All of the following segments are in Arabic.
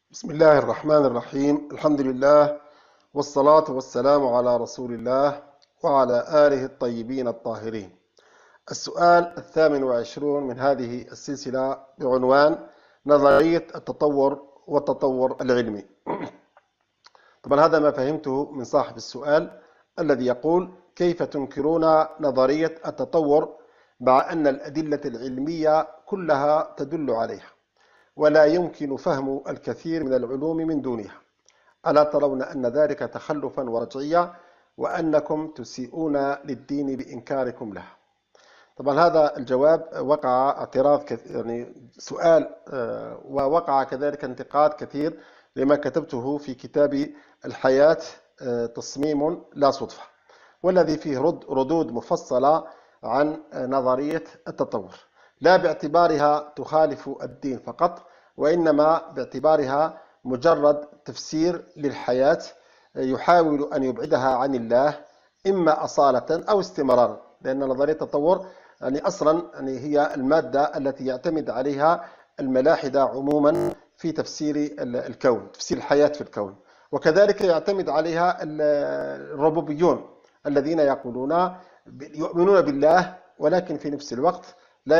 بسم الله الرحمن الرحيم. الحمد لله والصلاة والسلام على رسول الله وعلى آله الطيبين الطاهرين. السؤال 28 من هذه السلسلة بعنوان نظرية التطور والتطور العلمي. طبعا هذا ما فهمته من صاحب السؤال الذي يقول: كيف تنكرون نظرية التطور مع أن الأدلة العلمية كلها تدل عليها، ولا يمكن فهم الكثير من العلوم من دونها؟ ألا ترون أن ذلك تخلفا ورجعية، وأنكم تسيئون للدين بإنكاركم له؟ طبعا هذا الجواب وقع اعتراض يعني سؤال، ووقع كذلك انتقاد كثير لما كتبته في كتابي الحياة تصميم لا صدفة، والذي فيه ردود مفصلة عن نظرية التطور، لا باعتبارها تخالف الدين فقط، وإنما باعتبارها مجرد تفسير للحياة يحاول أن يبعدها عن الله، إما أصالة أو استمرارا، لأن نظرية التطور يعني أصلا يعني هي المادة التي يعتمد عليها الملاحدة عموما في تفسير الكون، تفسير الحياة في الكون، وكذلك يعتمد عليها الربوبيون الذين يؤمنون بالله، ولكن في نفس الوقت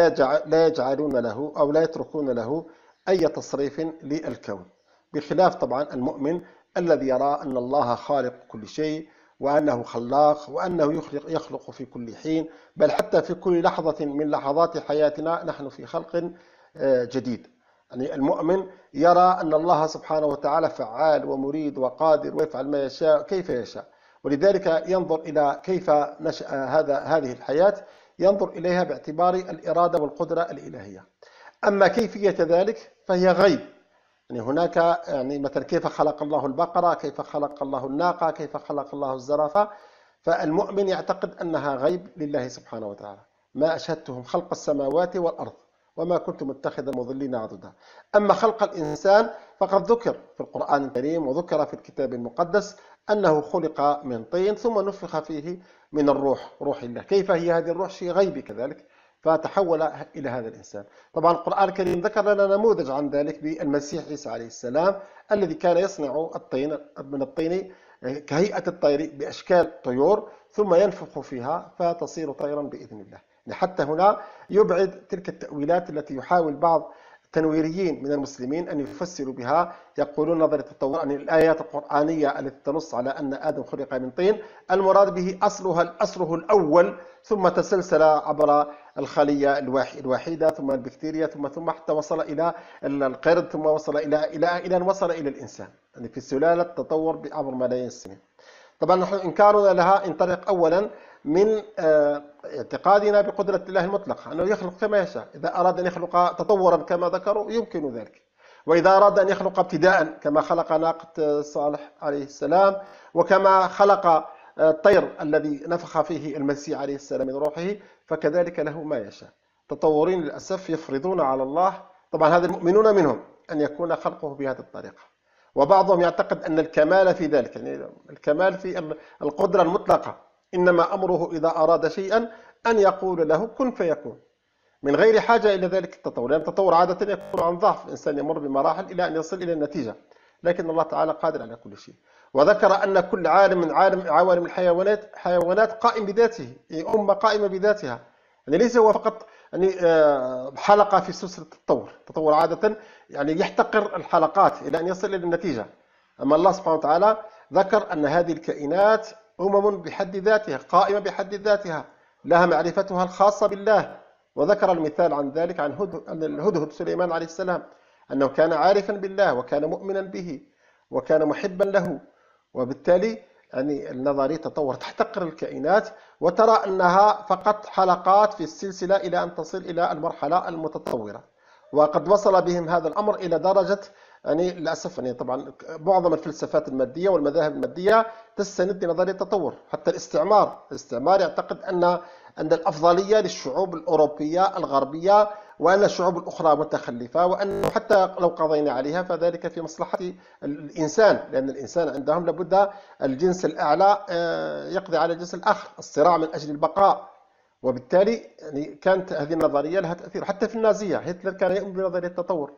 لا يجعلون له أو لا يتركون له أي تصريف للكون، بخلاف طبعا المؤمن الذي يرى أن الله خالق كل شيء، وأنه خلاق، وأنه يخلق في كل حين، بل حتى في كل لحظة من لحظات حياتنا نحن في خلق جديد. يعني المؤمن يرى أن الله سبحانه وتعالى فعال ومريد وقادر ويفعل ما يشاء كيف يشاء، ولذلك ينظر إلى كيف نشأ هذه الحياة، ينظر إليها باعتبار الإرادة والقدرة الإلهية. أما كيفية ذلك فهي غيب، يعني هناك يعني مثلا كيف خلق الله البقرة، كيف خلق الله الناقة، كيف خلق الله الزرافة، فالمؤمن يعتقد أنها غيب لله سبحانه وتعالى. ما أشهدتهم خلق السماوات والأرض وما كنت متخذ المضلين عضدا. أما خلق الإنسان فقد ذكر في القرآن الكريم وذكر في الكتاب المقدس أنه خلق من طين ثم نفخ فيه من الروح، روح الله. كيف هي هذه الروح؟ شيء غيبي كذلك، فتحول إلى هذا الإنسان. طبعا القرآن الكريم ذكر لنا نموذج عن ذلك بالمسيح عيسى عليه السلام، الذي كان يصنع الطين من الطين كهيئة الطير بأشكال طيور، ثم ينفخ فيها فتصير طيرا بإذن الله. حتى هنا يبعد تلك التأويلات التي يحاول بعض التنويريين من المسلمين أن يفسروا بها، يقولون نظرية التطور أن الآيات القرآنية التي تنص على أن آدم خلق من طين المراد به أصله الأول، ثم تسلسل عبر الخلية الواحدة، ثم البكتيريا، ثم حتى وصل إلى القرد، ثم وصل إلى أن وصل إلى الإنسان، يعني في سلالة تطور عبر ملايين السنين. طبعا نحن إنكارنا لها ينطلق أولا من اعتقادنا بقدرة الله المطلقة، أنه يخلق كما يشاء. إذا أراد أن يخلق تطورا كما ذكروا يمكن ذلك، وإذا أراد أن يخلق ابتداء كما خلق ناقة صالح عليه السلام، وكما خلق الطير الذي نفخ فيه المسيح عليه السلام من روحه، فكذلك له ما يشاء. تطورين للأسف يفرضون على الله، طبعا هذا المؤمنون منهم، أن يكون خلقه بهذه الطريقة، وبعضهم يعتقد أن الكمال في ذلك، يعني الكمال في القدرة المطلقة، إنما أمره إذا أراد شيئا أن يقول له كن فيكون، من غير حاجة إلى ذلك التطور، لأن التطور عادة يكون عن ضعف، الإنسان يمر بمراحل إلى أن يصل إلى النتيجة، لكن الله تعالى قادر على كل شيء. وذكر أن كل عالم من عوالم الحيوانات قائم بذاته، يعني أمة قائمة بذاتها، يعني ليس هو فقط يعني حلقة في سلسلة التطور. التطور عادة يعني يحتقر الحلقات إلى أن يصل إلى النتيجة، أما الله سبحانه وتعالى ذكر أن هذه الكائنات أمم بحد ذاتها، قائمة بحد ذاتها، لها معرفتها الخاصة بالله. وذكر المثال عن ذلك عن الهدهد سليمان عليه السلام، أنه كان عارفا بالله وكان مؤمنا به وكان محبا له، وبالتالي يعني النظرية التطور تحتقر الكائنات وترى أنها فقط حلقات في السلسلة إلى أن تصل إلى المرحلة المتطورة. وقد وصل بهم هذا الأمر إلى درجة يعني للأسف، يعني طبعا معظم الفلسفات المادية والمذاهب المادية تستند لنظرية التطور. حتى الاستعمار يعتقد أن الأفضلية للشعوب الأوروبية الغربية، وأن الشعوب الأخرى متخلفة، وأنه حتى لو قضينا عليها فذلك في مصلحة الإنسان، لأن الإنسان عندهم لابد الجنس الأعلى يقضي على الجنس الآخر، الصراع من أجل البقاء. وبالتالي يعني كانت هذه النظرية لها تأثير حتى في النازية. هتلر كان يؤمن بنظرية التطور،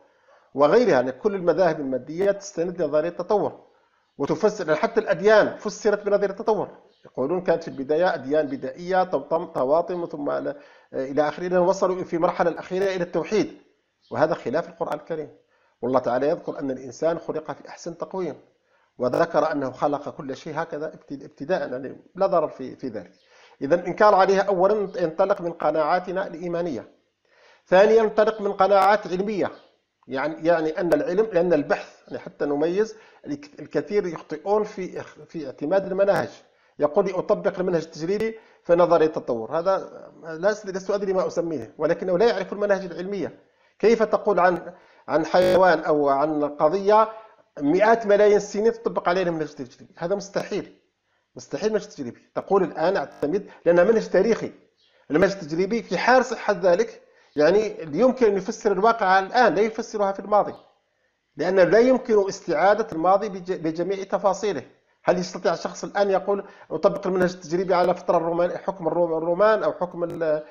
وغيرها. يعني كل المذاهب المادية تستند لنظرية التطور وتفسر، يعني حتى الأديان فسرت بنظرية التطور. يقولون كانت في البداية أديان بدائية طواطم ثم إلى آخره، إلى أن وصلوا في المرحلة الأخيرة إلى التوحيد، وهذا خلاف القرآن الكريم. والله تعالى يذكر أن الإنسان خلق في أحسن تقويم، وذكر أنه خلق كل شيء هكذا ابتداء، يعني لا ضرر في ذلك. إذا الإنكار عليها أولا ينطلق من قناعاتنا الإيمانية، ثانيا ينطلق من قناعات علمية. يعني أن العلم، لأن البحث، يعني حتى نميز، الكثير يخطئون في اعتماد المناهج. يقول لي أطبق المنهج التجريبي في نظرية التطور، هذا لست أدري ما أسميه، ولكنه لا يعرف المناهج العلمية. كيف تقول عن حيوان أو عن قضية مئات ملايين السنين تطبق علينا المنهج التجريبي؟ هذا مستحيل، مستحيل منهج تجريبي. تقول الآن اعتمد، لأنه منهج تاريخي. المنهج التجريبي في حال صحة ذلك يعني يمكن أن يفسر الواقع الآن، لا يفسرها في الماضي، لأنه لا يمكن استعادة الماضي بجميع تفاصيله. هل يستطيع شخص الآن يقول أطبق المنهج التجريبي على فترة الرومان، حكم الرومان أو حكم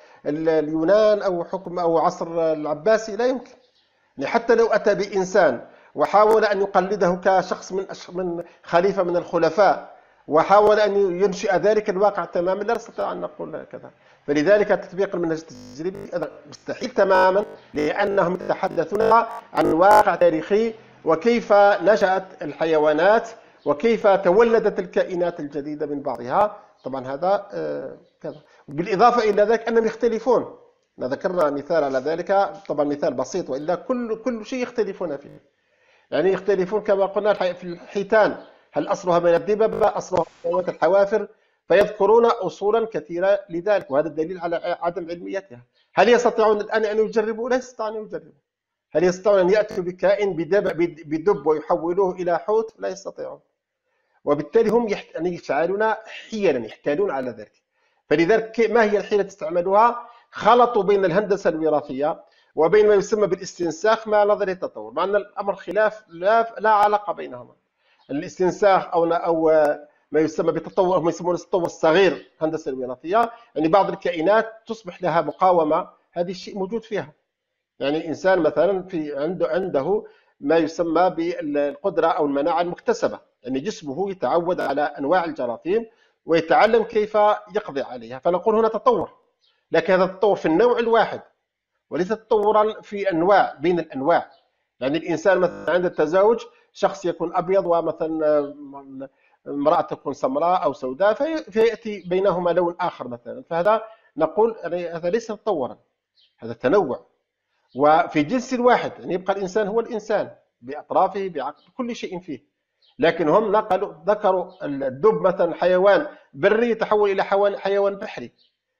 اليونان أو حكم أو عصر العباسي؟ لا يمكن. يعني حتى لو أتى بإنسان وحاول أن يقلده كشخص من خليفة من الخلفاء، وحاول أن ينشئ ذلك الواقع تماما، لا نستطيع أن نقول كذا. فلذلك تطبيق المنهج التجريبي مستحيل تماما، لأنهم يتحدثون عن واقع تاريخي، وكيف نشأت الحيوانات، وكيف تولدت الكائنات الجديدة من بعضها. طبعا هذا كذا. بالإضافة إلى ذلك أنهم يختلفون. ذكرنا مثال على ذلك، طبعا مثال بسيط، وإلا كل شيء يختلفون فيه. يعني يختلفون كما قلنا في الحيتان، هل أصلها من الدببة، أصلها من الحوافر، فيذكرون أصولا كثيرة لذلك، وهذا الدليل على عدم علميتها. هل يستطيعون الآن أن يجربوا؟ لا يستطيعون أن يجربوا. هل يستطيعون أن يأتوا بكائن بدب ويحولوه إلى حوت؟ لا يستطيعون. وبالتالي هم يفعلون حيلا، يحتالون على ذلك. فلذلك ما هي الحيلة استعملوها؟ خلطوا بين الهندسة الوراثية وبين ما يسمى بالاستنساخ مع نظرية التطور، مع أن الأمر خلاف، لا علاقة بينهما. الاستنساخ أو ما يسمى بالتطور، هم يسمونه التطور الصغير، الهندسة الوراثية، يعني بعض الكائنات تصبح لها مقاومة، هذا الشيء موجود فيها. يعني الإنسان مثلا عنده ما يسمى بالقدرة أو المناعة المكتسبة، يعني جسمه يتعود على أنواع الجراثيم ويتعلم كيف يقضي عليها، فنقول هنا تطور. لكن هذا التطور في النوع الواحد، وليس تطورا في أنواع بين الأنواع. يعني الإنسان مثلا عند التزاوج، شخص يكون أبيض ومثلا امرأة تكون سمراء أو سوداء، فيأتي بينهما لون آخر مثلا، فهذا نقول هذا ليس تطورا، هذا تنوع. وفي جنس واحد، يعني يبقى الإنسان هو الإنسان بأطرافه بعقل بكل شيء فيه. لكن هم ذكروا الدب مثلا حيوان بري يتحول إلى حيوان بحري،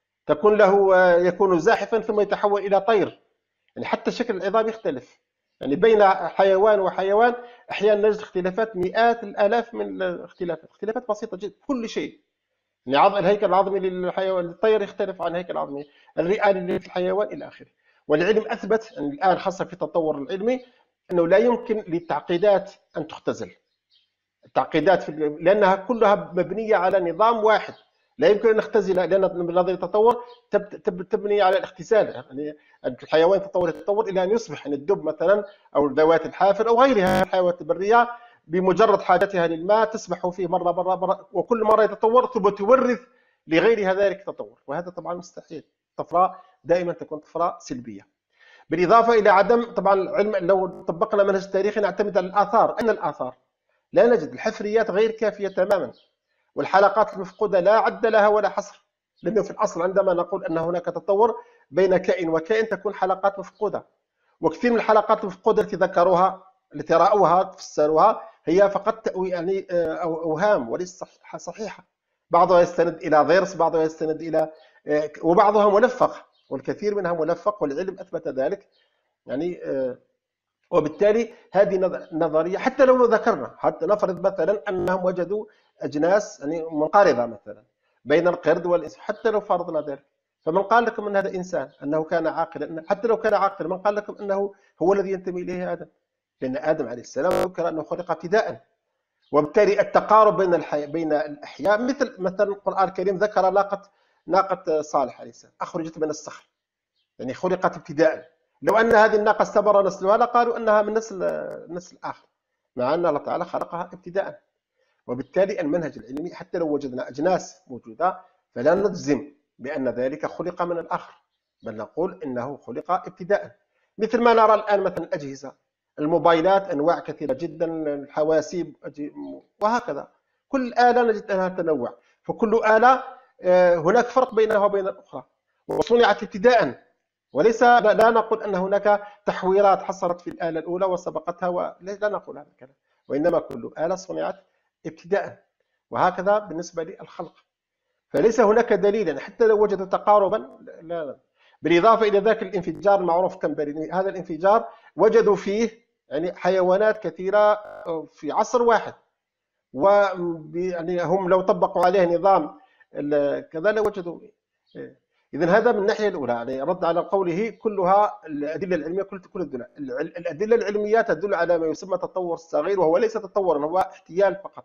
يكون زاحفا ثم يتحول إلى طير. يعني حتى شكل العظام يختلف، يعني بين حيوان وحيوان أحيانا نجد اختلافات مئات الآلاف من الاختلافات، اختلافات بسيطة جدا كل شيء. يعني الهيكل العظمي للحيوان، الطير يختلف عن الهيكل العظمي، الرئة للحيوان إلى آخره. والعلم أثبت أن الآن، خاصة في التطور العلمي، أنه لا يمكن للتعقيدات أن تختزل. التعقيدات لأنها كلها مبنية على نظام واحد، لا يمكن أن نختزلها، لأن من نظرية التطور تبني على الاختزال. يعني الحيوان يتطور إلى أن يصبح، يعني الدب مثلا أو ذوات الحافر أو غيرها من الحيوانات البرية، بمجرد حاجتها للماء تسبح فيه مرة، وكل مرة يتطور ثم تورث لغيرها ذلك التطور، وهذا طبعا مستحيل. طفرة دائما تكون طفرة سلبية. بالإضافة إلى عدم، طبعا العلم لو طبقنا منهج التاريخي نعتمد على الآثار. أين الآثار؟ لا نجد، الحفريات غير كافية تماما، والحلقات المفقودة لا عد لها ولا حصر. لأنه في الأصل عندما نقول أن هناك تطور بين كائن وكائن تكون حلقات مفقودة، وكثير من الحلقات المفقودة التي ذكروها، التي رأوها فسروها، هي فقط يعني أوهام وليس صحيحة. بعضها يستند إلى ضرس، بعضها يستند إلى وبعضها ملفق، والكثير منها ملفق، والعلم أثبت ذلك. يعني وبالتالي هذه نظرية، حتى لو ذكرنا، حتى نفرض مثلا أنهم وجدوا أجناس يعني منقرضة مثلا بين القرد والإنسان، حتى لو فرضنا ذلك، فمن قال لكم أن هذا إنسان، أنه كان عاقلا؟ حتى لو كان عاقلا، من قال لكم أنه هو الذي ينتمي إليه آدم؟ لأن آدم عليه السلام ذكر أنه خلق ابتداء. وبالتالي التقارب بين الأحياء، مثلا القرآن الكريم ذكر ناقة صالح عليه السلام، أخرجت من الصخر، يعني خلقت ابتداء. لو أن هذه الناقة استمر نسلها لقالوا أنها من نسل آخر، مع أن الله تعالى خلقها ابتداء. وبالتالي المنهج العلمي حتى لو وجدنا أجناس موجودة فلا نجزم بأن ذلك خلق من الآخر، بل نقول إنه خلق ابتداء. مثل ما نرى الآن مثلا الأجهزة، الموبايلات أنواع كثيرة جدا، الحواسيب وهكذا، كل آلة نجد أنها تنوع، فكل آلة هناك فرق بينها وبين الأخرى، وصنعت ابتداء، وليس لا نقول أن هناك تحويرات حصلت في الآلة الأولى وسبقتها، لا نقول هذا الكلام، وإنما كل آلة صنعت ابتداء. وهكذا بالنسبة للخلق، فليس هناك دليل يعني حتى لو وجدوا تقاربا، لا. بالإضافة إلى ذاك الانفجار المعروف كمبري، هذا الانفجار وجدوا فيه يعني حيوانات كثيرة في عصر واحد، يعني هم لو طبقوا عليه نظام كذا لوجدوا. إذا هذا من الناحية الأولى، يعني رد على قوله كلها الأدلة العلمية، كل الأدلة العلمية تدل على ما يسمى تطور الصغير، وهو ليس تطورا، هو احتيال فقط.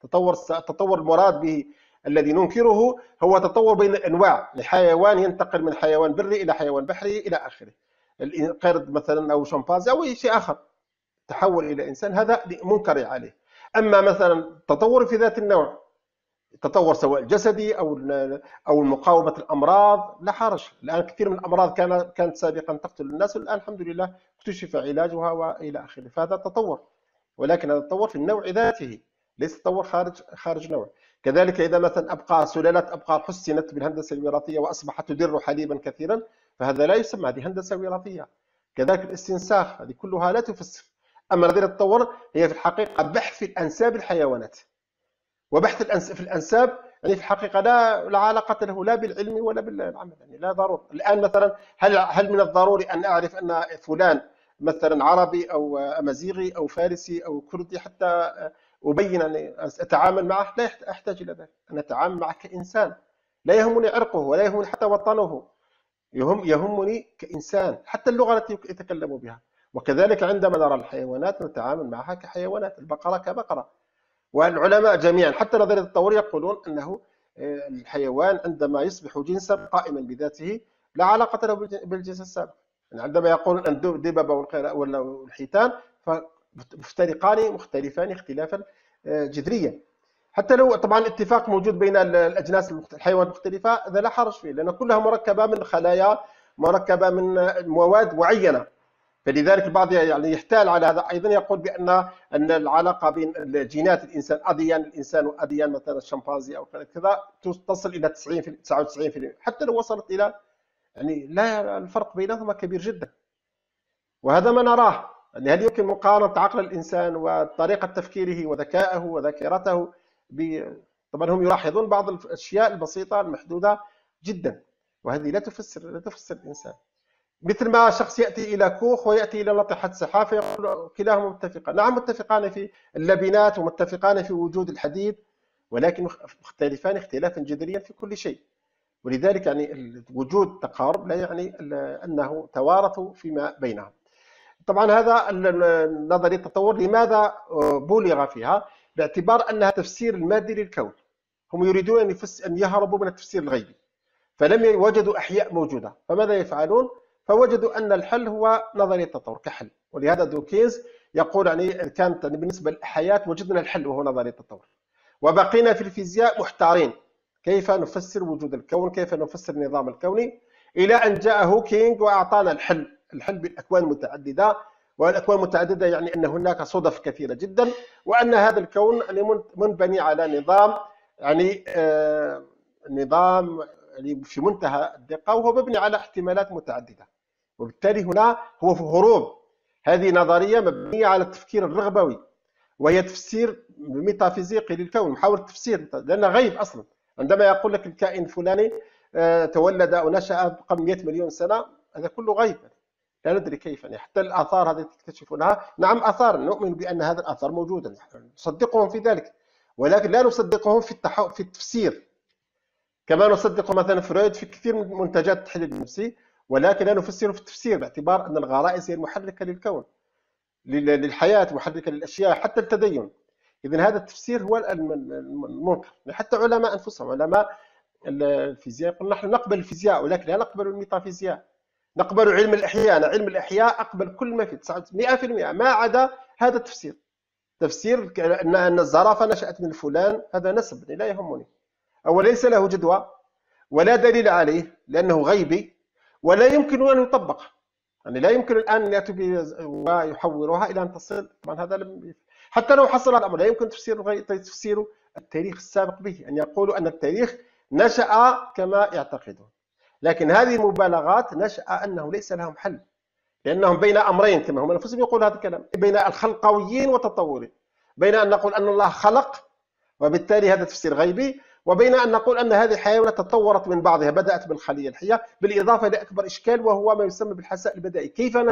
التطور المراد به الذي ننكره هو تطور بين الأنواع، لحيوان ينتقل من حيوان بري إلى حيوان بحري إلى آخره، القرد مثلا أو شمبانزي أو أي شيء آخر تحول إلى إنسان، هذا منكر عليه. أما مثلا تطور في ذات النوع، تطور سواء الجسدي او مقاومه الامراض، لا حرج. الان كثير من الامراض كانت سابقا تقتل الناس، والان الحمد لله اكتشف علاجها والى اخره، فهذا تطور، ولكن هذا التطور في النوع ذاته، ليس تطور خارج نوع. كذلك اذا مثلا ابقى سلالات ابقار حسنت بالهندسه الوراثيه واصبحت تدر حليبا كثيرا، فهذا لا يسمى، هذه هندسه وراثيه. كذلك الاستنساخ، هذه كلها لا تفسر. اما نظريه التطور هي في الحقيقه بحث في الانساب الحيوانات، وبحث في الانساب يعني في الحقيقه لا علاقه له لا بالعلم ولا بالعمل، يعني لا ضروره. الان مثلا هل من الضروري ان اعرف ان فلان مثلا عربي او امازيغي او فارسي او كردي حتى ابين ان اتعامل معه؟ لا احتاج الى ذلك، ان اتعامل معه كانسان، لا يهمني عرقه ولا يهمني حتى وطنه، يهمني كانسان، حتى اللغه التي يتكلم بها. وكذلك عندما نرى الحيوانات نتعامل معها كحيوانات، البقره كبقره. والعلماء جميعا حتى نظريه التطور يقولون انه الحيوان عندما يصبح جنسا قائما بذاته لا علاقه له بالجنس السابق. يعني عندما يقول ان الدببه ولا الحيتان فمفترقان مختلفان اختلافا جذريا، حتى لو طبعا اتفاق موجود بين الاجناس الحيوانات المختلفه، هذا لا حرج فيه، لان كلها مركبه من خلايا، مركبه من مواد معينه. فلذلك البعض يعني يحتال على هذا، ايضا يقول ان العلاقه بين جينات الانسان، اديان الانسان واديان مثلا الشمبانزي او كذا تصل الى 99%، حتى لو وصلت الى يعني لا، الفرق بينهما كبير جدا. وهذا ما نراه، يعني هل يمكن مقارنه عقل الانسان وطريقه تفكيره وذكائه وذاكرته طبعا هم يلاحظون بعض الاشياء البسيطه المحدوده جدا، وهذه لا تفسر الانسان. مثل ما شخص يأتي إلى كوخ ويأتي إلى ناطحة سحاب فيقول كلاهما متفقان، نعم متفقان في اللبنات ومتفقان في وجود الحديد، ولكن مختلفان اختلافا جذريا في كل شيء. ولذلك يعني وجود تقارب لا يعني أنه توارثوا فيما بينهم. طبعا هذا نظرية التطور لماذا بولغ فيها؟ باعتبار أنها تفسير المادي للكون. هم يريدون أن يهربوا من التفسير الغيبي، فلم وجدوا أحياء موجودة، فماذا يفعلون؟ فوجدوا أن الحل هو نظرية التطور كحل. ولهذا دوكينز يقول يعني كانت بالنسبة للحياة وجدنا الحل وهو نظرية التطور، وبقينا في الفيزياء محتارين كيف نفسر وجود الكون، كيف نفسر النظام الكوني، إلى أن جاء كينغ وأعطانا الحل بالأكوان المتعددة. والأكوان المتعددة يعني أن هناك صدف كثيرة جدا، وأن هذا الكون يعني منبني على نظام يعني نظام يعني في منتهى الدقة، وهو مبني على احتمالات متعددة. وبالتالي هنا هو في هروب. هذه نظرية مبنية على التفكير الرغبوي، وهي تفسير ميتافيزيقي للكون، محاولة تفسير، لأنه غيب أصلا. عندما يقول لك الكائن الفلاني تولد أو نشأ قبل 100 مليون سنة، هذا كله غيب، لا ندري كيف. يعني حتى الآثار هذه تكتشفونها، نعم آثار، نؤمن بأن هذه الآثار موجودة، نصدقهم في ذلك، ولكن لا نصدقهم في التفسير. كما نصدق مثلا فرويد في كثير من منتجات التحليل النفسي، ولكن لا نفسره في التفسير، باعتبار أن الغرائز هي المحركة للكون، للحياة، محركة للأشياء، حتى التدين. إذن هذا التفسير هو المنكر. حتى علماء أنفسهم، علماء الفيزياء، يقول نحن نقبل الفيزياء ولكن لا نقبل الميتافيزياء. نقبل علم الإحياء، أنا علم الإحياء أقبل كل ما فيه 100% ما عدا هذا التفسير. تفسير أن الزرافة نشأت من فلان، هذا نسب لا يهمني، أو ليس له جدوى ولا دليل عليه لأنه غيبي ولا يمكن أن يطبق. يعني لا يمكن الآن أن يأتي ويحورها إلى أن تصل. طبعا هذا حتى لو حصل الأمر لا يمكن تفسير التاريخ السابق به، أن يقولوا أن التاريخ نشأ كما يعتقدون. لكن هذه المبالغات نشأ أنه ليس لهم حل، لأنهم بين أمرين كما هم أنفسهم يقولوا هذا الكلام، بين الخلقويين والتطورين، بين أن نقول أن الله خلق وبالتالي هذا تفسير غيبي، وبين أن نقول أن هذه الحيوانات تطورت من بعضها، بدأت بالخلية الحية، بالإضافة لأكبر إشكال وهو ما يسمى بالحساء البدائي.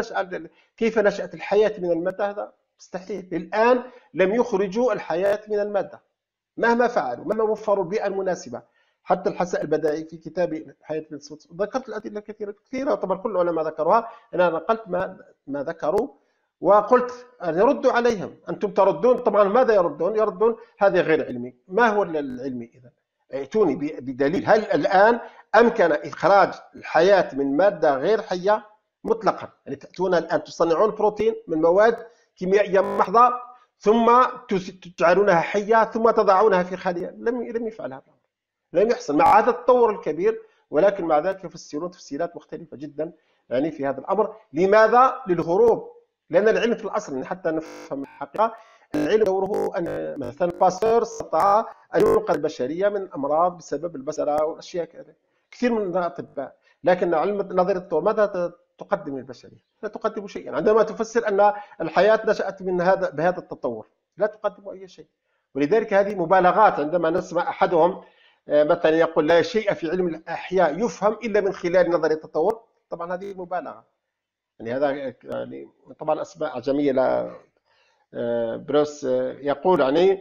كيف نشأت الحياة من المادة؟ هذا مستحيل. الآن لم يخرجوا الحياة من المادة مهما فعلوا، مهما وفروا البيئة المناسبة. حتى الحساء البدائي في كتابي حياة بن سوت ذكرت الأدلة كثيرة طبعا كل العلماء ذكروها، أنا نقلت ما ذكروا وقلت أن يردوا عليهم. أنتم تردون، طبعا ماذا يردون؟ يردون هذا غير علمي. ما هو العلمي إذا؟ ائتوني بدليل. هل الآن أمكن إخراج الحياة من مادة غير حية مطلقا؟ يعني تأتون الآن تصنعون بروتين من مواد كيميائية محضة ثم تجعلونها حية ثم تضعونها في خلية. لم يفعل هذا، لم يحصل مع هذا التطور الكبير، ولكن مع ذلك يفسرون تفسيرات مختلفة جدا يعني في هذا الأمر. لماذا؟ للهروب. لأن العلم في الأصل يعني حتى نفهم الحقيقة، العلم دوره أن مثلا باستور استطاع أن ينقذ البشرية من أمراض بسبب البصرة والأشياء كثير من الأطباء، لكن علم نظرية التطور ماذا تقدم للبشرية؟ لا تقدم شيئا. عندما تفسر أن الحياة نشأت من بهذا التطور لا تقدم أي شيء. ولذلك هذه مبالغات. عندما نسمع أحدهم مثلا يقول لا شيء في علم الأحياء يفهم إلا من خلال نظرية التطور، طبعا هذه مبالغة. يعني هذا يعني طبعا أسماء أعجمية. لا بروس يقول يعني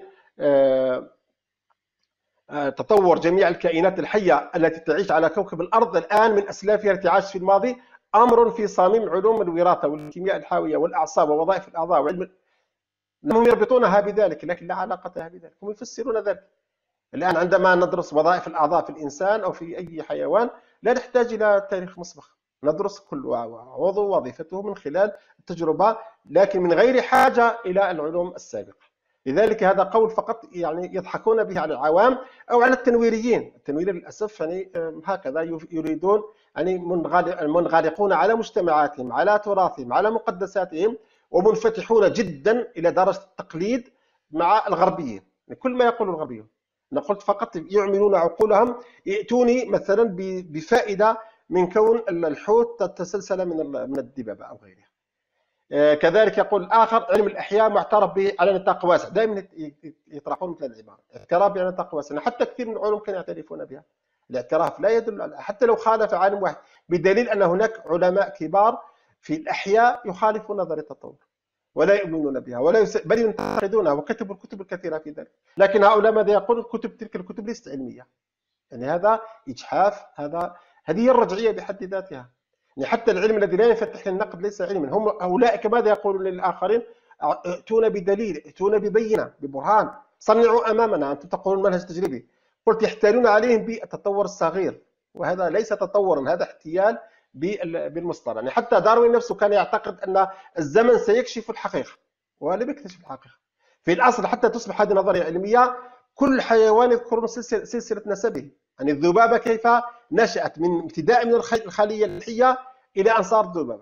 تطور جميع الكائنات الحية التي تعيش على كوكب الأرض الآن من أسلافها التي عاشت في الماضي أمر في صميم علوم الوراثة والكيمياء الحيوية والأعصاب ووظائف الأعضاء وعلم. هم يربطونها بذلك لكن لا علاقة لها بذلك، هم يفسرون ذلك. الآن عندما ندرس وظائف الأعضاء في الإنسان أو في أي حيوان لا نحتاج إلى تاريخ مسبق، ندرس كل عضو وظيفته من خلال التجربة لكن من غير حاجة إلى العلوم السابقة. لذلك هذا قول فقط يعني يضحكون به على العوام أو على التنويريين. التنويريين للأسف يعني هكذا يريدون يعني منغلقون على مجتمعاتهم، على تراثهم، على مقدساتهم، ومنفتحون جدا إلى درجة التقليد مع الغربيين. كل ما يقول الغربيون أنا قلت فقط يعملون عقولهم. يأتوني مثلا بفائدة من كون الحوت تتسلسل من الدببة أو غيرها. كذلك يقول الآخر علم الأحياء معترف به على نطاق واسع. دائما يطرحون مثل العبارة اعتراف على نطاق واسع، حتى كثير من العلوم كانوا يعترفون بها. الاعتراف لا يدل على حتى لو خالف عالم واحد، بدليل أن هناك علماء كبار في الأحياء يخالفون نظرية التطور ولا يؤمنون بها بل ينتقدونها وكتبوا الكتب الكثيرة في ذلك. لكن هؤلاء ماذا يقولون؟ تلك الكتب ليست علمية. يعني هذا إجحاف. هذه هي الرجعية بحد ذاتها. يعني حتى العلم الذي لا ينفتح للنقد ليس علما. هم أولئك ماذا يقولون للآخرين؟ ائتونا بدليل، ائتونا ببينة، ببرهان، صنعوا أمامنا. أنتم تقولون منهج تجريبي. قلت يحتالون عليهم بالتطور الصغير، وهذا ليس تطورا، هذا احتيال بالمصطلح. يعني حتى داروين نفسه كان يعتقد أن الزمن سيكشف الحقيقة ولم يكتشف الحقيقة. في الأصل حتى تصبح هذه نظرية علمية كل حيوان يذكرون سلسلة نسبه. يعني الذبابة كيف نشأت من ابتداء من الخلية الحية إلى أن صارت ذبابة،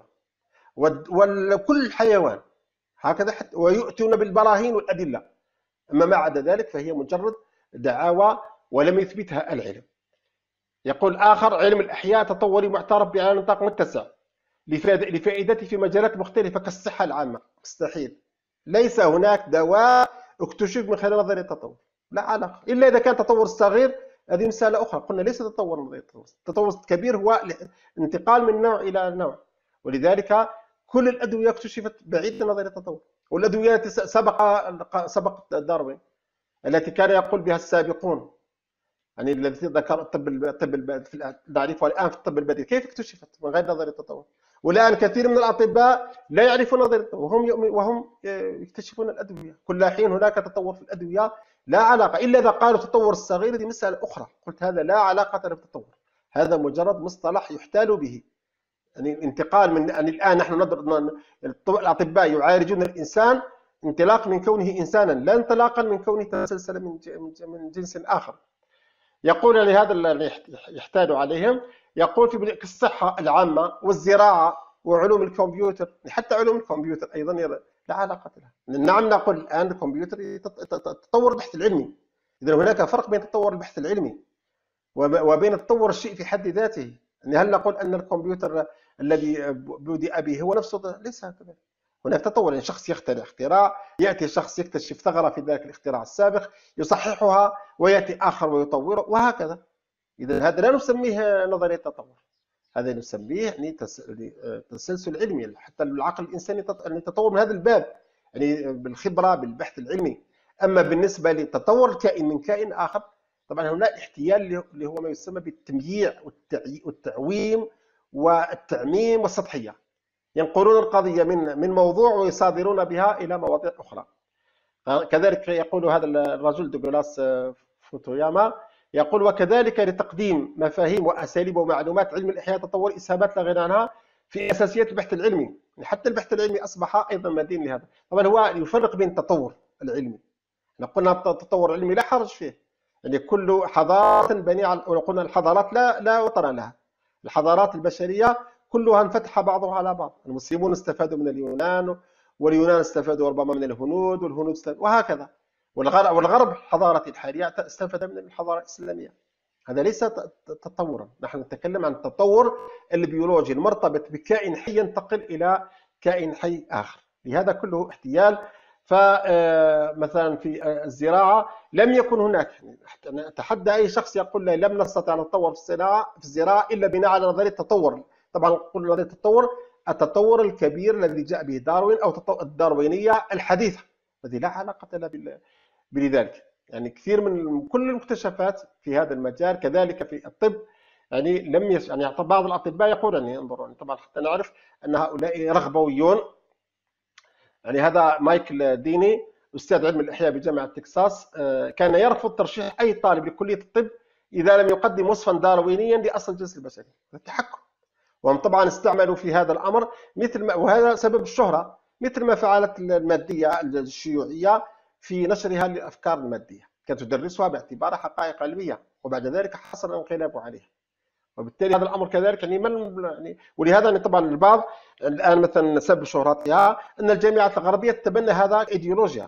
وكل حيوان هكذا حتى ويؤتون بالبراهين والأدلة. أما ما عدا ذلك فهي مجرد دعاوى ولم يثبتها العلم. يقول آخر علم الأحياء تطوري معترف به على نطاق متسع لفائدته في مجالات مختلفة كالصحة العامة. مستحيل. ليس هناك دواء اكتشف من خلال نظرية التطور، لا علاقة، إلا إذا كان تطور صغير. هذه مسألة أخرى. قلنا ليس تطور نظرية التطور. التطور الكبير هو انتقال من نوع إلى نوع. ولذلك كل الأدوية اكتشفت بعيد عن نظرية التطور. والأدوية التي سبقت داروين التي كان يقول بها السابقون، يعني الذي ذكر الطب نعرفه الآن في الطب البديل كيف اكتشفت من غير نظرية التطور. والآن كثير من الأطباء لا يعرفون نظرية التطور وهم يكتشفون الأدوية. كل حين هناك تطور في الأدوية لا علاقة، إلا إذا قالوا التطور الصغير هذه مسألة أخرى. قلت هذا لا علاقة له بالتطور، هذا مجرد مصطلح يحتال به. يعني الانتقال من يعني الآن نحن الأطباء يعالجون الإنسان انطلاق من كونه إنسانا، لا انطلاقا من كونه تسلسل من جنس آخر. يقول يعني هذا اللي يحتاج عليهم، يقول في الصحة العامة والزراعة وعلوم الكمبيوتر، حتى علوم الكمبيوتر أيضا لا علاقة لها. نعم نقول الآن الكمبيوتر تطور البحث العلمي، إذا هناك فرق بين تطور البحث العلمي وبين تطور الشيء في حد ذاته. يعني هل نقول أن الكمبيوتر الذي بدأ به هو نفسه؟ ليس هكذا. هناك تطور، يعني شخص يخترع اختراع، يأتي شخص يكتشف ثغرة في ذلك الاختراع السابق يصححها، ويأتي آخر ويطوره، وهكذا. إذا هذا لا نسميه نظرية تطور، هذا نسميه يعني تسلسل علمي. حتى العقل الإنساني يتطور من هذا الباب، يعني بالخبرة بالبحث العلمي. أما بالنسبة لتطور الكائن من كائن آخر، طبعا هناك احتيال اللي هو ما يسمى بالتمييع والتعويم والتعميم والسطحية. ينقلون القضية من موضوع ويصادرون بها إلى مواضيع أخرى. كذلك يقول هذا الرجل دوغلاس فوتوياما، يقول: وكذلك لتقديم مفاهيم وأساليب ومعلومات علم الإحياء تطور إسهامات لا غنى عنها في أساسيات البحث العلمي. حتى البحث العلمي أصبح أيضا مدين لهذا. طبعا هو يفرق بين التطور العلمي، قلنا التطور العلمي لا حرج فيه، يعني كل حضارة بنية على، قلنا الحضارات لا وطن لها. الحضارات البشرية كلها انفتح بعضها على بعض. المسلمون استفادوا من اليونان، واليونان استفادوا ربما من الهنود، والهنود استفادوا، وهكذا. والغرب الحضارة الحالية استفاد من الحضارة الإسلامية. هذا ليس تطورا، نحن نتكلم عن التطور البيولوجي المرتبط بكائن حي ينتقل إلى كائن حي آخر. لهذا كله احتيال. فمثلا في الزراعة لم يكن هناك، أتحدى أي شخص يقول لي لم نستطع أن نتطور في الزراعة إلا بناء على نظرية التطور. طبعا قلنا نظرية التطور الكبير الذي جاء به داروين، أو الداروينية الحديثة التي لا علاقة لها بذلك. يعني كثير من كل المكتشفات في هذا المجال، كذلك في الطب، يعني يعني بعض الأطباء يقول يعني انظروا، طبعا حتى نعرف أن هؤلاء رغبويون. يعني هذا مايكل ديني أستاذ علم الإحياء بجامعة تكساس، كان يرفض ترشيح أي طالب لكلية الطب إذا لم يقدم وصفا داروينيا لأصل الجنس البشري. التحكم. وهم طبعا استعملوا في هذا الأمر وهذا سبب الشهرة، مثل ما فعلت المادية الشيوعية في نشرها للأفكار المادية، كانت تدرسها باعتبارها حقائق علمية، وبعد ذلك حصل الانقلاب عليها. وبالتالي هذا الامر كذلك يعني ولهذا يعني طبعا البعض الان مثلا سبب شهرتها ان الجامعات الغربيه تتبنى هذا الايديولوجيا،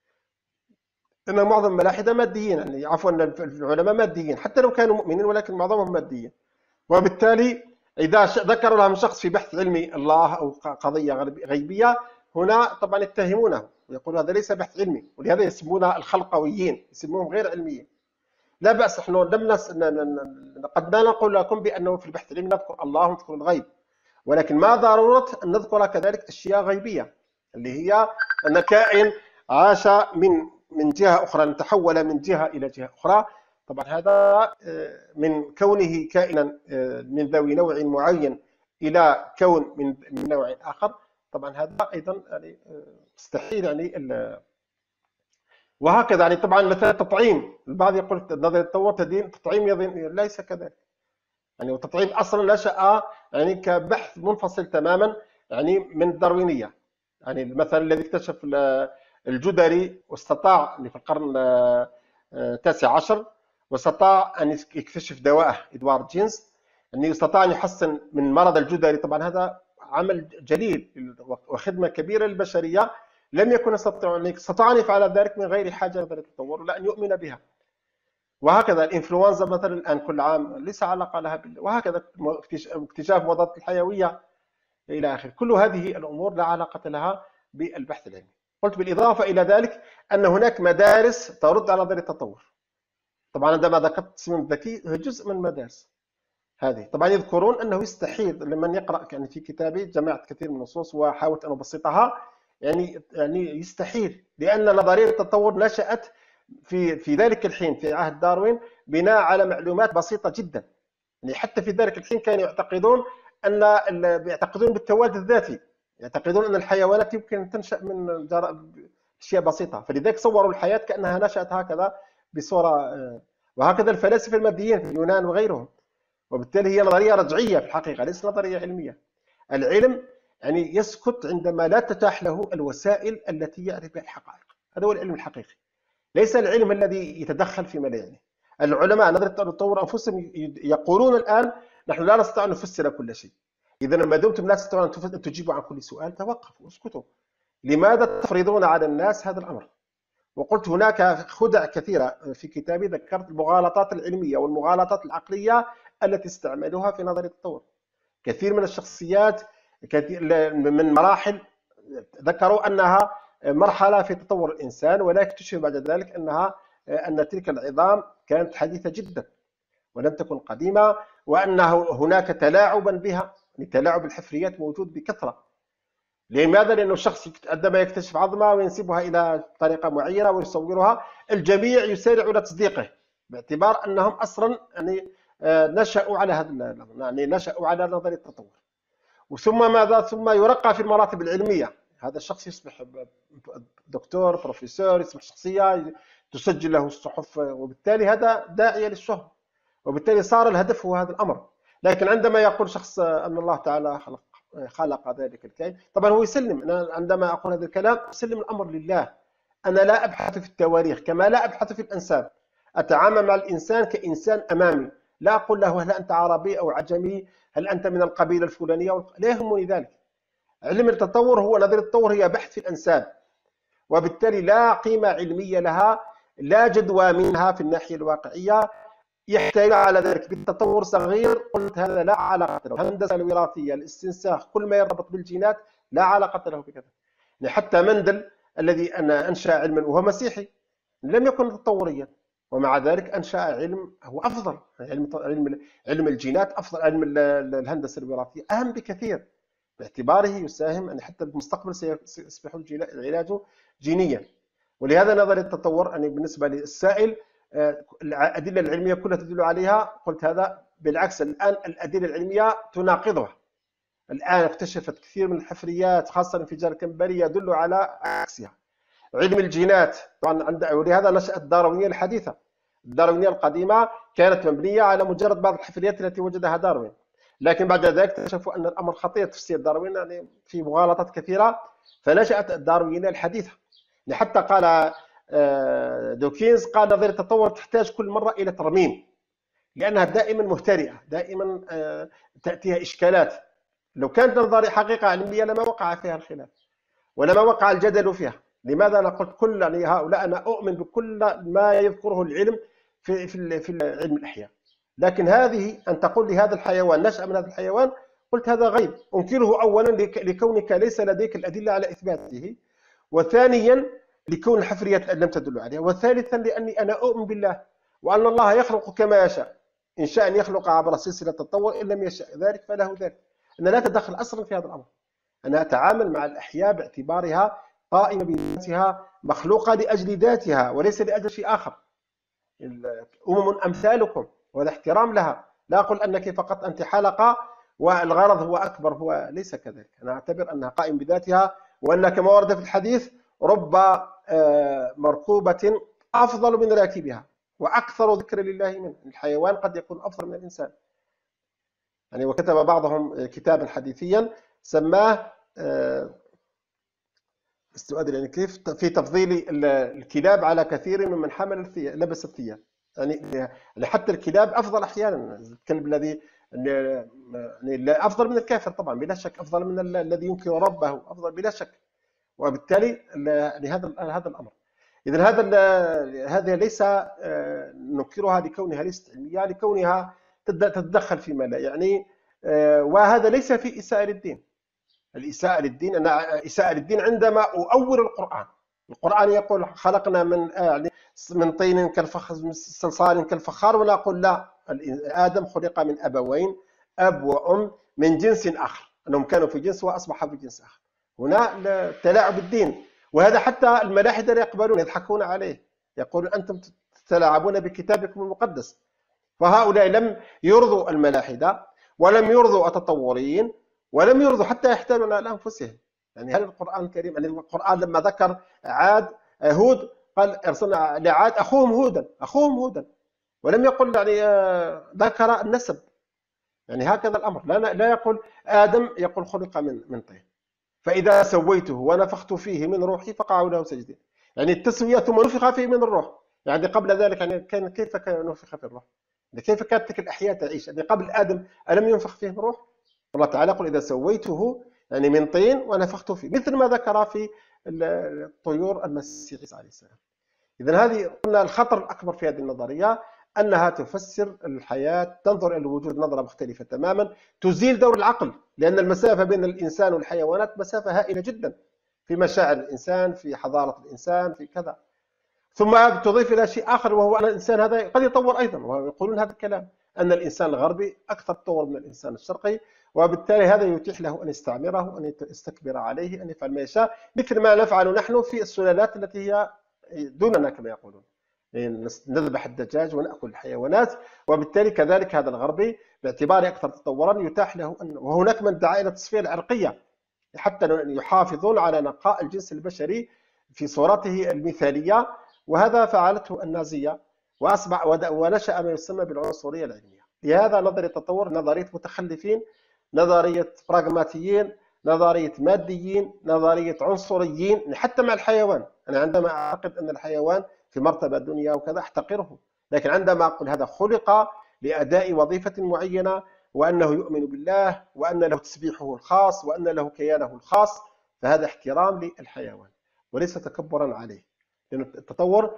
ان معظم الملاحده ماديين، يعني عفوا العلماء ماديين حتى لو كانوا مؤمنين، ولكن معظمهم ماديين. وبالتالي اذا ذكروا لهم شخص في بحث علمي الله او قضيه غيبيه، هنا طبعا يتهمونه ويقولوا هذا ليس بحث علمي، ولهذا يسمونه الخلقويين، يسموهم غير علميين. لا بأس، نحن قد لا نقول لكم بأنه في البحث العلمي نذكر الله ونذكر الغيب، ولكن ما ضرورة أن نذكر كذلك أشياء غيبية، اللي هي أن كائن عاش من جهة أخرى، تحول من جهة إلى جهة أخرى. طبعا هذا من كونه كائنا من ذوي نوع معين إلى كون من نوع آخر، طبعا هذا أيضا يعني مستحيل يعني وهكذا. يعني طبعا مثلا التطعيم، البعض يقول نظريه التطور تدين التطعيم ليس كذلك. يعني التطعيم اصلا نشا يعني كبحث منفصل تماما يعني من الداروينيه. يعني مثلا الذي اكتشف الجدري واستطاع في القرن التاسع عشر واستطاع ان يكتشف دواءه ادوارد جينز، انه استطاع ان يحسن من مرض الجدري. طبعا هذا عمل جليل وخدمه كبيره للبشريه، لم يكن يستطيع ان يفعل ذلك من غير حاجه لنظريه التطور، ولا ان يؤمن بها. وهكذا الانفلونزا مثلا الان كل عام ليس علاقه لها وهكذا اكتشاف مضادات الحيويه الى اخره. كل هذه الامور لا علاقه لها بالبحث العلمي. قلت بالاضافه الى ذلك ان هناك مدارس ترد على نظريه التطور. طبعا عندما ذكرت التصميم الذكي هو جزء من المدارس هذه. طبعا يذكرون انه يستحيل لمن يقرا يعني في كتابي جمعت كثير من النصوص وحاولت ان ابسطها، يعني يستحيل، لان نظريه التطور نشات في ذلك الحين في عهد داروين بناء على معلومات بسيطه جدا. يعني حتى في ذلك الحين كانوا يعتقدون بالتوالد الذاتي، يعتقدون ان الحيوانات يمكن ان تنشا من اشياء بسيطه، فلذلك صوروا الحياه كانها نشات هكذا بصوره. وهكذا الفلاسفه الماديين في اليونان وغيرهم. وبالتالي هي نظريه رجعيه في الحقيقه، ليست نظريه علميه. العلم يعني يسكت عندما لا تتاح له الوسائل التي يعرف بها الحقائق. هذا هو العلم الحقيقي، ليس العلم الذي يتدخل فيما لا يعنيه. العلماء نظرة التطور أنفسهم يقولون الآن نحن لا نستطيع أن نفسر كل شيء. إذا ما دمتم لا تستطيعون أن تجيبوا عن كل سؤال توقفوا واسكتوا. لماذا تفرضون على الناس هذا الأمر؟ وقلت هناك خدع كثيرة في كتابي، ذكرت المغالطات العلمية والمغالطات العقلية التي استعملوها في نظرية التطور. كثير من الشخصيات كثير من مراحل ذكروا أنها مرحلة في تطور الإنسان، ولكن اكتشف بعد ذلك أن تلك العظام كانت حديثة جدا ولم تكن قديمة، وأنه هناك تلاعبا بها، تلاعب الحفريات موجود بكثرة. لماذا؟ لأنه الشخص عندما يكتشف عظمة وينسبها إلى طريقة معينة ويصورها، الجميع يسارع إلى تصديقه باعتبار أنهم أصلا يعني نشأوا على هذا، يعني نشأوا على نظرية التطور. وثم ماذا؟ ثم يرقى في المراتب العلمية، هذا الشخص يصبح دكتور، بروفيسور، يصبح شخصية تسجل له الصحف، وبالتالي هذا داعية للشهرة، وبالتالي صار الهدف هو هذا الأمر. لكن عندما يقول شخص أن الله تعالى خلق ذلك الكائن، طبعا هو يسلم. أنا عندما أقول هذا الكلام أسلم الأمر لله. أنا لا أبحث في التواريخ كما لا أبحث في الأنساب، أتعامل مع الإنسان كإنسان أمامي، لا أقول له هل أنت عربي أو عجمي، هل أنت من القبيلة الفلانية، لا يهمني ذلك. علم التطور هو نظرية التطور، هي بحث في الأنساب، وبالتالي لا قيمة علمية لها، لا جدوى منها في الناحية الواقعية. يحتوي على ذلك بالتطور صغير، قلت هذا لا علاقة له. الهندسة الوراثية، الاستنساخ، كل ما يرتبط بالجينات لا علاقة له بكذا. يعني حتى مندل الذي أنشأ علما وهو مسيحي لم يكن تطوريا، ومع ذلك أنشأ علم هو أفضل. علم الجينات أفضل، علم الهندسة الوراثية أهم بكثير، باعتباره يساهم أن حتى بالمستقبل سيصبح العلاج جينيا. ولهذا نظرية التطور يعني بالنسبة للسائل الأدلة العلمية كلها تدل عليها، قلت هذا بالعكس. الآن الأدلة العلمية تناقضها. الآن اكتشفت كثير من الحفريات خاصة انفجار الكمبري يدل على عكسها. علم الجينات طبعا ولهذا نشأت الداروينية الحديثة. الداروينية القديمة كانت مبنية على مجرد بعض الحفريات التي وجدها داروين، لكن بعد ذلك اكتشفوا أن الأمر خطير. تفسير داروين يعني في مغالطات كثيرة، فنشأت الداروينية الحديثة. حتى قال دوكينز، قال نظرية التطور تحتاج كل مرة إلى ترميم، لأنها دائما مهترئة، دائما تأتيها إشكالات. لو كانت نظرية حقيقة علمية لما وقع فيها الخلاف ولما وقع الجدل فيها. لماذا؟ أنا قلت كل يعني هؤلاء أنا أؤمن بكل ما يذكره العلم في علم الأحياء، لكن هذه أن تقول لي هذا الحيوان نشأ من هذا الحيوان، قلت هذا غيب أنكره. أولا لكونك ليس لديك الأدلة على إثباته، وثانيا لكون الحفريات لم تدل عليها، وثالثا لأني أنا أؤمن بالله وأن الله يخلق كما يشاء، إن شاء أن يخلق عبر سلسلة التطور، إن لم يشاء ذلك فله ذلك. أنا لا أتدخل أصلا في هذا الأمر. أنا أتعامل مع الأحياء باعتبارها قائمة بذاتها، مخلوقة لأجل ذاتها وليس لأجل شيء آخر. أمم أمثالكم، وهذا احترام لها. لا أقول أنك فقط أنت حلقة والغرض هو أكبر، هو ليس كذلك. أنا أعتبر أنها قائمة بذاتها، وأن كما ورد في الحديث رب مركوبة أفضل من راكبها وأكثر ذكر لله منه. الحيوان قد يكون أفضل من الإنسان يعني. وكتب بعضهم كتابا حديثيا سماه استؤدي يعني كيف في تفضيل الكلاب على كثير ممن حمل لبس الثياب. يعني حتى الكلاب أفضل أحيانا. الكلب الذي يعني أفضل من الكافر طبعا بلا شك، أفضل من الذي ينكر ربه، أفضل بلا شك. وبالتالي هذا الأمر. إذا هذا ليس ننكرها لكونها ليست علمية، لكونها تتدخل فيما لا يعني. وهذا ليس في إساءة للدين. الإساءة للدين، أنا إساءة للدين عندما أؤول القرآن. القرآن يقول خلقنا من طين كالفخار، من صلصال كالفخار، ولا أقول لا، آدم خلق من أبوين، أب وأم من جنس آخر، أنهم كانوا في جنس وأصبحوا في جنس آخر. هنا تلاعب الدين، وهذا حتى الملاحدة لا يقبلون، يضحكون عليه، يقولون أنتم تلاعبون بكتابكم المقدس. فهؤلاء لم يرضوا الملاحدة ولم يرضوا التطوريين ولم يرضوا حتى يحتالون على أنفسهم. يعني هل القرآن الكريم، يعني القرآن لما ذكر عاد هود قال ارسلنا لعاد أخوهم هودا، ولم يقل يعني ذكر النسب. يعني هكذا الأمر، لا يقول آدم يقول خلق من طين، فإذا سويته ونفخت فيه من روحي فقعوا له سجدين. يعني التسوية ثم نفخ فيه من الروح. يعني قبل ذلك يعني كيف كان نفخ في الروح؟ كيف كانت تلك الأحياء تعيش؟ يعني قبل آدم ألم ينفخ فيه من روح؟ الله تعالى يقول إذا سويته يعني من طين ونفخت فيه، مثل ما ذكر في الطيور المسيح عيسى عليه السلام. إذا هذه قلنا الخطر الأكبر في هذه النظرية أنها تفسر الحياة، تنظر إلى الوجود نظرة مختلفة تماما، تزيل دور العقل، لأن المسافة بين الإنسان والحيوانات مسافة هائلة جدا في مشاعر الإنسان، في حضارة الإنسان، في كذا. ثم تضيف إلى شيء آخر، وهو أن الإنسان هذا قد يطور أيضا، ويقولون هذا الكلام أن الإنسان الغربي أكثر تطور من الإنسان الشرقي، وبالتالي هذا يتيح له أن يستعمره، أن يستكبر عليه، أن يفعل ما يشاء، مثل ما نفعل نحن في السلالات التي هي دوننا كما يقولون، نذبح الدجاج ونأكل الحيوانات. وبالتالي كذلك هذا الغربي باعتباره أكثر تطورا يتاح له وهناك من دعا إلى التصفية العرقية حتى يحافظون على نقاء الجنس البشري في صورته المثالية، وهذا فعلته النازية، وأصبح ونشأ ما يسمى بالعنصرية العلمية. لهذا نظرية التطور نظرية متخلفين، نظرية براغماتيين، نظرية ماديين، نظرية عنصريين، حتى مع الحيوان. أنا عندما أعتقد أن الحيوان في مرتبة دنيا وكذا أحتقره، لكن عندما أقول هذا خلق لأداء وظيفة معينة، وأنه يؤمن بالله، وأن له تسبيحه الخاص، وأن له كيانه الخاص، فهذا احترام للحيوان وليس تكبرا عليه. لأن التطور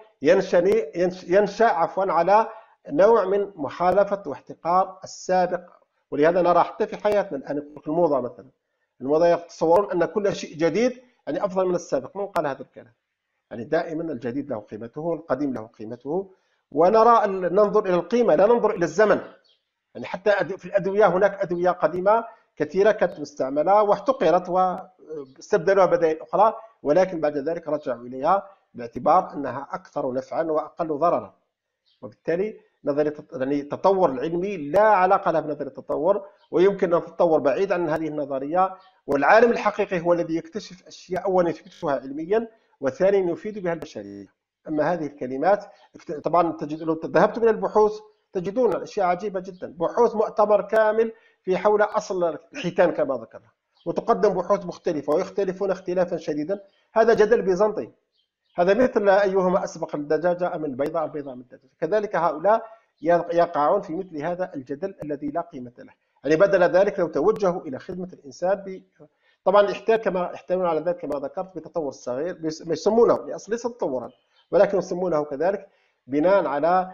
ينشأ على نوع من مخالفة واحتقار السابق. ولهذا نرى حتى في حياتنا الآن في الموضة مثلا، الموضة يتصورون أن كل شيء جديد يعني أفضل من السابق. من قال هذا الكلام؟ يعني دائما الجديد له قيمته والقديم له قيمته، ونرى ننظر إلى القيمة لا ننظر إلى الزمن. يعني حتى في الأدوية هناك أدوية قديمة كثيرة كانت مستعملة واحتقرت واستبدلوها بدائل أخرى، ولكن بعد ذلك رجعوا إليها باعتبار أنها أكثر نفعا وأقل ضررا. وبالتالي نظرية يعني التطور العلمي لا علاقة لها بنظرية التطور، ويمكن أن تتطور بعيد عن هذه النظرية. والعالم الحقيقي هو الذي يكتشف أشياء أولا يثبتها علميا، وثانيا يفيد بها البشرية. أما هذه الكلمات طبعا تجد لو ذهبت من البحوث تجدون أشياء عجيبة جدا، بحوث مؤتمر كامل في حول أصل الحيتان كما ذكرنا، وتقدم بحوث مختلفة ويختلفون اختلافا شديدا. هذا جدل بيزنطي، هذا مثل أيهما أسبق الدجاجة أم البيضة، البيضة أم الدجاجة. كذلك هؤلاء يقعون في مثل هذا الجدل الذي لا قيمة له. يعني بدل ذلك لو توجهوا إلى خدمة الإنسان طبعا يحتوون على ذلك كما ذكرت بتطور الصغير، يسمونه لأصل ليس تطورا، ولكن يسمونه كذلك بناء على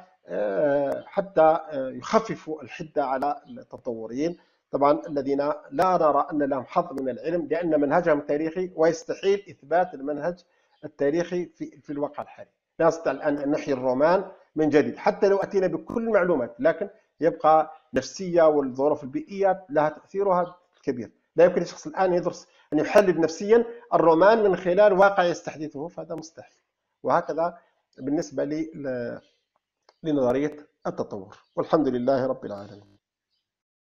حتى يخففوا الحدة على التطوريين طبعا الذين لا نرى أن لهم حظ من العلم، لأن منهجهم تاريخي ويستحيل إثبات المنهج التاريخي في الواقع الحالي. لا نستطيع الآن أن نحيي الرومان من جديد حتى لو أتينا بكل المعلومات، لكن يبقى نفسية والظروف البيئية لها تأثيرها الكبير. لا يمكن لشخص الآن يدرس أن يحلل نفسيا الرومان من خلال واقع يستحدثه، فهذا مستحيل. وهكذا بالنسبة لنظرية التطور، والحمد لله رب العالمين.